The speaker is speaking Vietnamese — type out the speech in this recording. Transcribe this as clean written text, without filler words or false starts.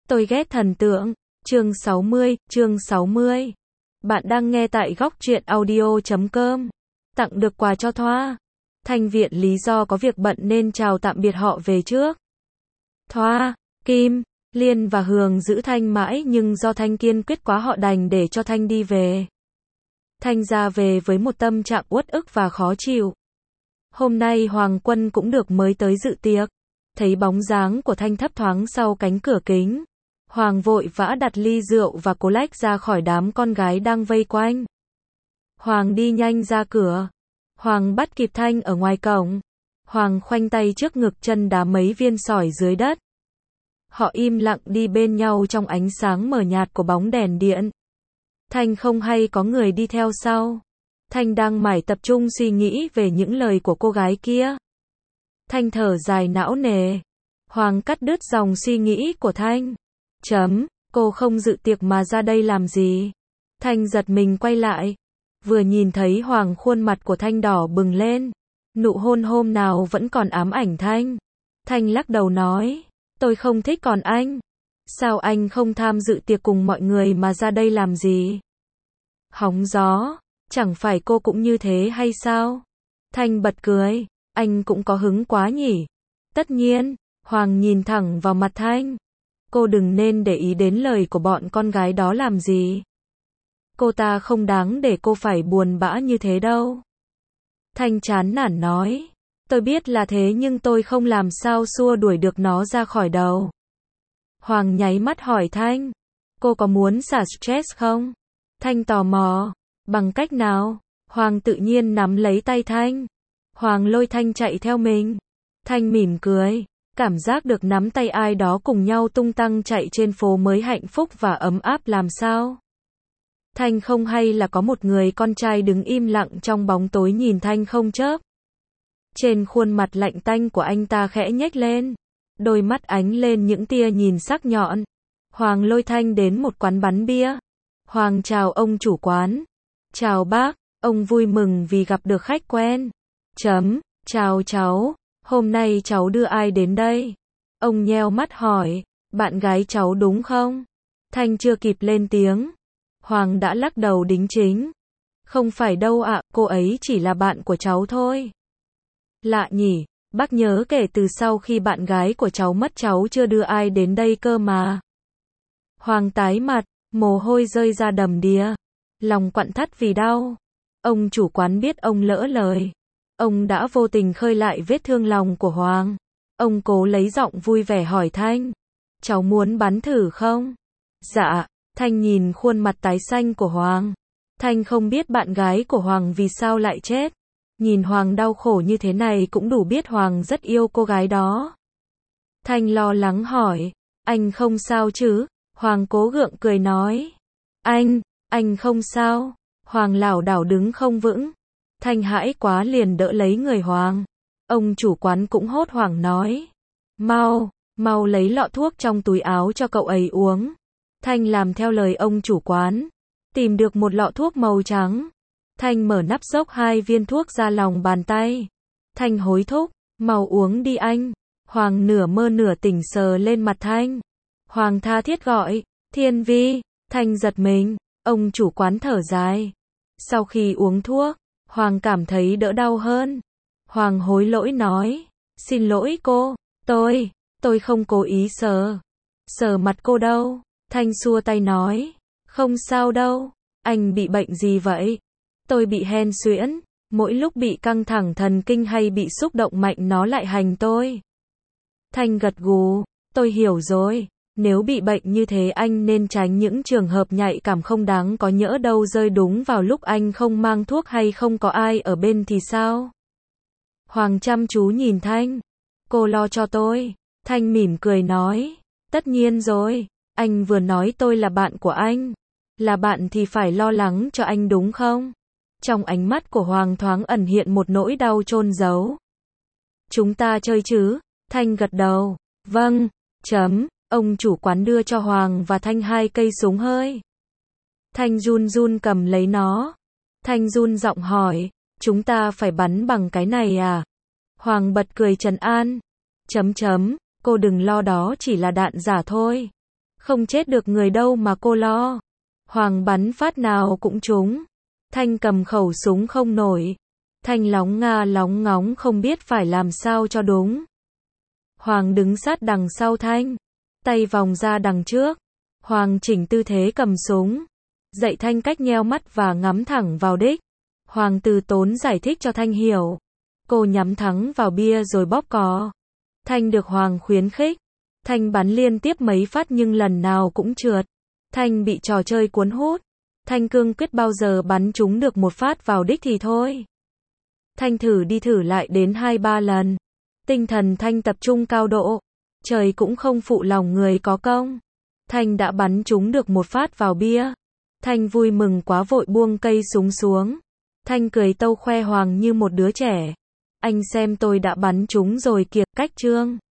Tôi ghét thần tượng. Chương 60. Bạn đang nghe tại góc truyện audio.com. Tặng được quà cho Thoa. Thanh Viện lý do có việc bận nên chào tạm biệt họ về trước. Thoa, Kim, Liên và Hường giữ Thanh mãi nhưng do Thanh kiên quyết quá họ đành để cho Thanh đi về. Thanh ra về với một tâm trạng uất ức và khó chịu. Hôm nay Hoàng Quân cũng được mới tới dự tiệc. Thấy bóng dáng của Thanh thấp thoáng sau cánh cửa kính. Hoàng vội vã đặt ly rượu và cố lách ra khỏi đám con gái đang vây quanh. Hoàng đi nhanh ra cửa. Hoàng bắt kịp Thanh ở ngoài cổng. Hoàng khoanh tay trước ngực chân đá mấy viên sỏi dưới đất. Họ im lặng đi bên nhau trong ánh sáng mờ nhạt của bóng đèn điện. Thanh không hay có người đi theo sau. Thanh đang mải tập trung suy nghĩ về những lời của cô gái kia. Thanh thở dài não nề. Hoàng cắt đứt dòng suy nghĩ của Thanh. Cô không dự tiệc mà ra đây làm gì? Thanh giật mình quay lại. Vừa nhìn thấy Hoàng khuôn mặt của Thanh đỏ bừng lên. Nụ hôn hôm nào vẫn còn ám ảnh Thanh. Thanh lắc đầu nói. Tôi không thích còn anh. Sao anh không tham dự tiệc cùng mọi người mà ra đây làm gì? Hóng gió. Chẳng phải cô cũng như thế hay sao? Thanh bật cười. Anh cũng có hứng quá nhỉ? Tất nhiên. Hoàng nhìn thẳng vào mặt Thanh. Cô đừng nên để ý đến lời của bọn con gái đó làm gì. Cô ta không đáng để cô phải buồn bã như thế đâu. Thanh chán nản nói. Tôi biết là thế nhưng tôi không làm sao xua đuổi được nó ra khỏi đầu. Hoàng nháy mắt hỏi Thanh. Cô có muốn xả stress không? Thanh tò mò. Bằng cách nào? Hoàng tự nhiên nắm lấy tay Thanh. Hoàng lôi Thanh chạy theo mình. Thanh mỉm cười. Cảm giác được nắm tay ai đó cùng nhau tung tăng chạy trên phố mới hạnh phúc và ấm áp làm sao. Thanh không hay là có một người con trai đứng im lặng trong bóng tối nhìn Thanh không chớp. Trên khuôn mặt lạnh tanh của anh ta khẽ nhếch lên. Đôi mắt ánh lên những tia nhìn sắc nhọn. Hoàng lôi Thanh đến một quán bắn bia. Hoàng chào ông chủ quán. Chào bác, ông vui mừng vì gặp được khách quen. Chào cháu. Hôm nay cháu đưa ai đến đây? Ông nheo mắt hỏi. Bạn gái cháu đúng không? Thanh chưa kịp lên tiếng. Hoàng đã lắc đầu đính chính. Không phải đâu ạ, cô ấy chỉ là bạn của cháu thôi. Lạ nhỉ, bác nhớ kể từ sau khi bạn gái của cháu mất cháu chưa đưa ai đến đây cơ mà. Hoàng tái mặt, mồ hôi rơi ra đầm đìa. Lòng quặn thắt vì đau. Ông chủ quán biết ông lỡ lời. Ông đã vô tình khơi lại vết thương lòng của Hoàng. Ông cố lấy giọng vui vẻ hỏi Thanh. Cháu muốn bắn thử không? Dạ. Thanh nhìn khuôn mặt tái xanh của Hoàng. Thanh không biết bạn gái của Hoàng vì sao lại chết. Nhìn Hoàng đau khổ như thế này cũng đủ biết Hoàng rất yêu cô gái đó. Thanh lo lắng hỏi. Anh không sao chứ? Hoàng cố gượng cười nói. Anh không sao. Hoàng lảo đảo đứng không vững. Thanh hãi quá liền đỡ lấy người Hoàng. Ông chủ quán cũng hốt hoảng nói. Mau lấy lọ thuốc trong túi áo cho cậu ấy uống. Thanh làm theo lời ông chủ quán. Tìm được một lọ thuốc màu trắng. Thanh mở nắp xốc 2 viên thuốc ra lòng bàn tay. Thanh hối thúc. Mau uống đi anh. Hoàng nửa mơ nửa tỉnh sờ lên mặt Thanh. Hoàng tha thiết gọi. Thiên Vi. Thanh giật mình. Ông chủ quán thở dài. Sau khi uống thuốc, Hoàng cảm thấy đỡ đau hơn. Hoàng hối lỗi nói. Xin lỗi cô. Tôi không cố ý sờ mặt cô đâu. Thanh xua tay nói. Không sao đâu. Anh bị bệnh gì vậy? Tôi bị hen suyễn. Mỗi lúc bị căng thẳng thần kinh hay bị xúc động mạnh nó lại hành tôi. Thanh gật gù. Tôi hiểu rồi. Nếu bị bệnh như thế anh nên tránh những trường hợp nhạy cảm không đáng có nhỡ đâu rơi đúng vào lúc anh không mang thuốc hay không có ai ở bên thì sao? Hoàng chăm chú nhìn Thanh. Cô lo cho tôi. Thanh mỉm cười nói. Tất nhiên rồi. Anh vừa nói tôi là bạn của anh. Là bạn thì phải lo lắng cho anh đúng không? Trong ánh mắt của Hoàng thoáng ẩn hiện một nỗi đau chôn giấu. Chúng ta chơi chứ? Thanh gật đầu. Vâng. Ông chủ quán đưa cho Hoàng và Thanh 2 cây súng hơi. Thanh run run cầm lấy nó. Thanh run giọng hỏi. Chúng ta phải bắn bằng cái này à? Hoàng bật cười trấn an. Cô đừng lo đó chỉ là đạn giả thôi. Không chết được người đâu mà cô lo. Hoàng bắn phát nào cũng trúng. Thanh cầm khẩu súng không nổi. Thanh lóng nga lóng ngóng không biết phải làm sao cho đúng. Hoàng đứng sát đằng sau Thanh. Tay vòng ra đằng trước. Hoàng chỉnh tư thế cầm súng. Dạy Thanh cách nheo mắt và ngắm thẳng vào đích. Hoàng từ tốn giải thích cho Thanh hiểu. Cô nhắm thẳng vào bia rồi bóp cò. Thanh được Hoàng khuyến khích. Thanh bắn liên tiếp mấy phát nhưng lần nào cũng trượt. Thanh bị trò chơi cuốn hút. Thanh cương quyết bao giờ bắn trúng được một phát vào đích thì thôi. Thanh thử đi thử lại đến 2-3 lần. Tinh thần Thanh tập trung cao độ. Trời cũng không phụ lòng người có công. Thanh đã bắn trúng được một phát vào bia. Thanh vui mừng quá vội buông cây súng xuống. Thanh cười tâu khoe Hoàng như một đứa trẻ. Anh xem tôi đã bắn trúng rồi kìa, cách Trương.